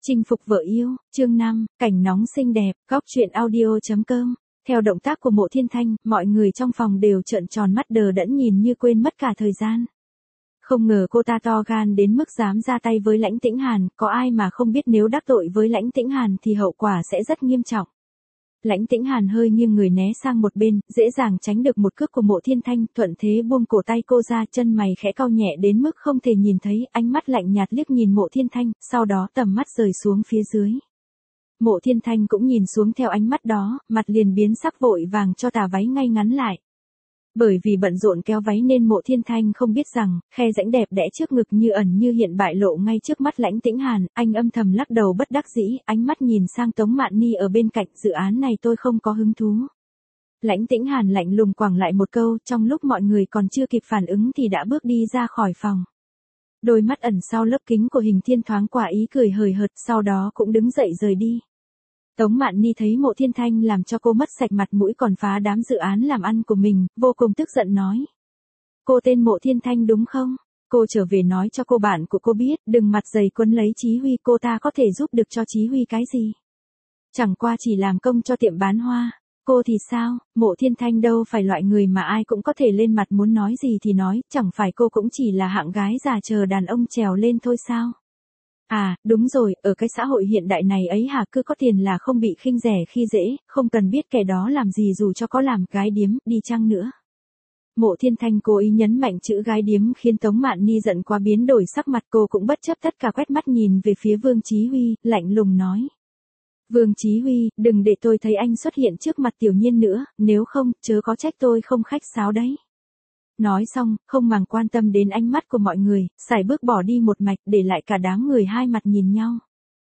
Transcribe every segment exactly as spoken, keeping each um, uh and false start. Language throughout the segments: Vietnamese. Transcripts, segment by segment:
Chinh phục vợ yêu, chương năm, cảnh nóng xinh đẹp, góc truyện audio.com. Theo động tác của Mộ Thiên Thanh, mọi người trong phòng đều trợn tròn mắt đờ đẫn nhìn như quên mất cả thời gian. Không ngờ cô ta to gan đến mức dám ra tay với Lãnh Tĩnh Hàn, có ai mà không biết nếu đắc tội với Lãnh Tĩnh Hàn thì hậu quả sẽ rất nghiêm trọng. Lãnh Tĩnh Hàn hơi nghiêng người né sang một bên, dễ dàng tránh được một cước của Mộ Thiên Thanh, thuận thế buông cổ tay cô ra, chân mày khẽ cau nhẹ đến mức không thể nhìn thấy, ánh mắt lạnh nhạt liếc nhìn Mộ Thiên Thanh, sau đó tầm mắt rời xuống phía dưới. Mộ Thiên Thanh cũng nhìn xuống theo ánh mắt đó, mặt liền biến sắc, vội vàng cho tà váy ngay ngắn lại. Bởi vì bận rộn kéo váy nên Mộ Thiên Thanh không biết rằng, khe rãnh đẹp đẽ trước ngực như ẩn như hiện bại lộ ngay trước mắt Lãnh Tĩnh Hàn, anh âm thầm lắc đầu bất đắc dĩ, ánh mắt nhìn sang Tống Mạn Ni ở bên cạnh, dự án này tôi không có hứng thú. Lãnh Tĩnh Hàn lạnh lùng quẳng lại một câu, trong lúc mọi người còn chưa kịp phản ứng thì đã bước đi ra khỏi phòng. Đôi mắt ẩn sau lớp kính của Hình Thiên thoáng qua ý cười hời hợt, sau đó cũng đứng dậy rời đi. Tống Mạn Ni thấy Mộ Thiên Thanh làm cho cô mất sạch mặt mũi còn phá đám dự án làm ăn của mình, vô cùng tức giận nói. Cô tên Mộ Thiên Thanh đúng không? Cô trở về nói cho cô bạn của cô biết, đừng mặt dày quấn lấy Chí Huy, cô ta có thể giúp được cho Chí Huy cái gì? Chẳng qua chỉ làm công cho tiệm bán hoa. Cô thì sao? Mộ Thiên Thanh đâu phải loại người mà ai cũng có thể lên mặt muốn nói gì thì nói, chẳng phải cô cũng chỉ là hạng gái già chờ đàn ông trèo lên thôi sao? À, đúng rồi, ở cái xã hội hiện đại này ấy hả, cứ có tiền là không bị khinh rẻ khi dễ, không cần biết kẻ đó làm gì dù cho có làm gái điếm, đi chăng nữa. Mộ Thiên Thanh cố ý nhấn mạnh chữ gái điếm khiến Tống Mạn Ni giận quá biến đổi sắc mặt, cô cũng bất chấp tất cả quét mắt nhìn về phía Vương Chí Huy, lạnh lùng nói. Vương Chí Huy, đừng để tôi thấy anh xuất hiện trước mặt Tiểu Nhiên nữa, nếu không, chớ có trách tôi không khách sáo đấy. Nói xong, không màng quan tâm đến ánh mắt của mọi người, sải bước bỏ đi một mạch, để lại cả đám người hai mặt nhìn nhau.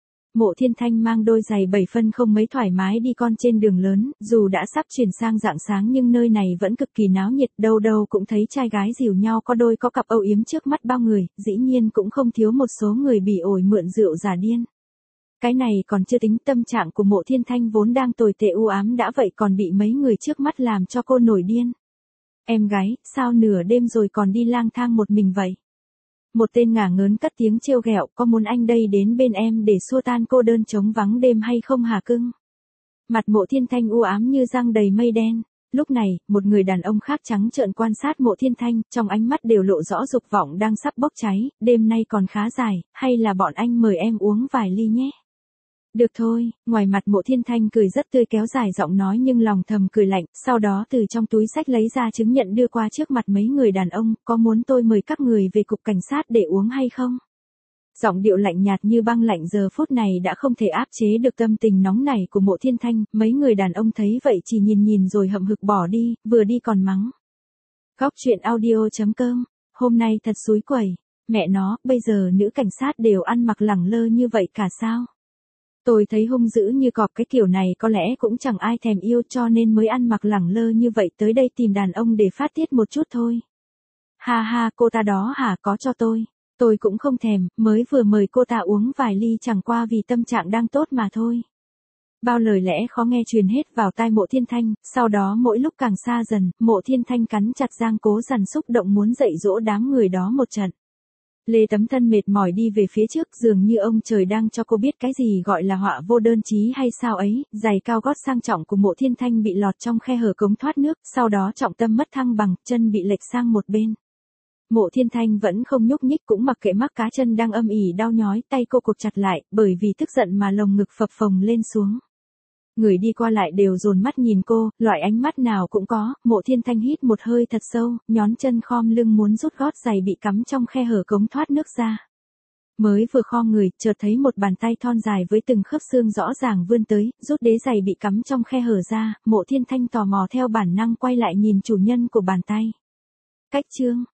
Mộ Thiên Thanh mang đôi giày bảy phân không mấy thoải mái đi con trên đường lớn, dù đã sắp chuyển sang rạng sáng nhưng nơi này vẫn cực kỳ náo nhiệt, đâu đâu cũng thấy trai gái dìu nhau có đôi có cặp âu yếm trước mắt bao người, dĩ nhiên cũng không thiếu một số người bị ổi mượn rượu giả điên. Cái này còn chưa tính tâm trạng của Mộ Thiên Thanh vốn đang tồi tệ u ám đã vậy còn bị mấy người trước mắt làm cho cô nổi điên. Em gái, sao nửa đêm rồi còn đi lang thang một mình vậy? Một tên ngả ngớn cất tiếng trêu ghẹo, có muốn anh đây đến bên em để xua tan cô đơn trống vắng đêm hay không hả cưng? Mặt Mộ Thiên Thanh u ám như răng đầy mây đen. Lúc này, một người đàn ông khác trắng trợn quan sát Mộ Thiên Thanh, trong ánh mắt đều lộ rõ dục vọng đang sắp bốc cháy, đêm nay còn khá dài, hay là bọn anh mời em uống vài ly nhé? Được thôi, ngoài mặt Mộ Thiên Thanh cười rất tươi kéo dài giọng nói nhưng lòng thầm cười lạnh, sau đó từ trong túi xách lấy ra chứng nhận đưa qua trước mặt mấy người đàn ông, có muốn tôi mời các người về cục cảnh sát để uống hay không? Giọng điệu lạnh nhạt như băng lạnh giờ phút này đã không thể áp chế được tâm tình nóng nảy của Mộ Thiên Thanh, mấy người đàn ông thấy vậy chỉ nhìn nhìn rồi hậm hực bỏ đi, vừa đi còn mắng. Góc truyện audio.com, hôm nay thật xúi quẩy, mẹ nó, bây giờ nữ cảnh sát đều ăn mặc lẳng lơ như vậy cả sao? Tôi thấy hung dữ như cọp, cái kiểu này có lẽ cũng chẳng ai thèm yêu cho nên mới ăn mặc lẳng lơ như vậy tới đây tìm đàn ông để phát tiết một chút thôi. Ha ha, cô ta đó hả, có cho tôi. Tôi cũng không thèm, mới vừa mời cô ta uống vài ly chẳng qua vì tâm trạng đang tốt mà thôi. Bao lời lẽ khó nghe truyền hết vào tai Mộ Thiên Thanh, sau đó mỗi lúc càng xa dần, Mộ Thiên Thanh cắn chặt răng cố dằn xúc động muốn dạy dỗ đám người đó một trận. Lê tấm thân mệt mỏi đi về phía trước, dường như ông trời đang cho cô biết cái gì gọi là họa vô đơn chí hay sao ấy, giày cao gót sang trọng của Mộ Thiên Thanh bị lọt trong khe hở cống thoát nước, sau đó trọng tâm mất thăng bằng, chân bị lệch sang một bên. Mộ Thiên Thanh vẫn không nhúc nhích cũng mặc kệ mắc cá chân đang âm ỉ đau nhói, tay cô cột chặt lại, bởi vì tức giận mà lồng ngực phập phồng lên xuống. Người đi qua lại đều dồn mắt nhìn cô, loại ánh mắt nào cũng có, Mộ Thiên Thanh hít một hơi thật sâu, nhón chân khom lưng muốn rút gót giày bị cắm trong khe hở cống thoát nước ra. Mới vừa khom người, chợt thấy một bàn tay thon dài với từng khớp xương rõ ràng vươn tới, rút đế giày bị cắm trong khe hở ra, Mộ Thiên Thanh tò mò theo bản năng quay lại nhìn chủ nhân của bàn tay. Cách chương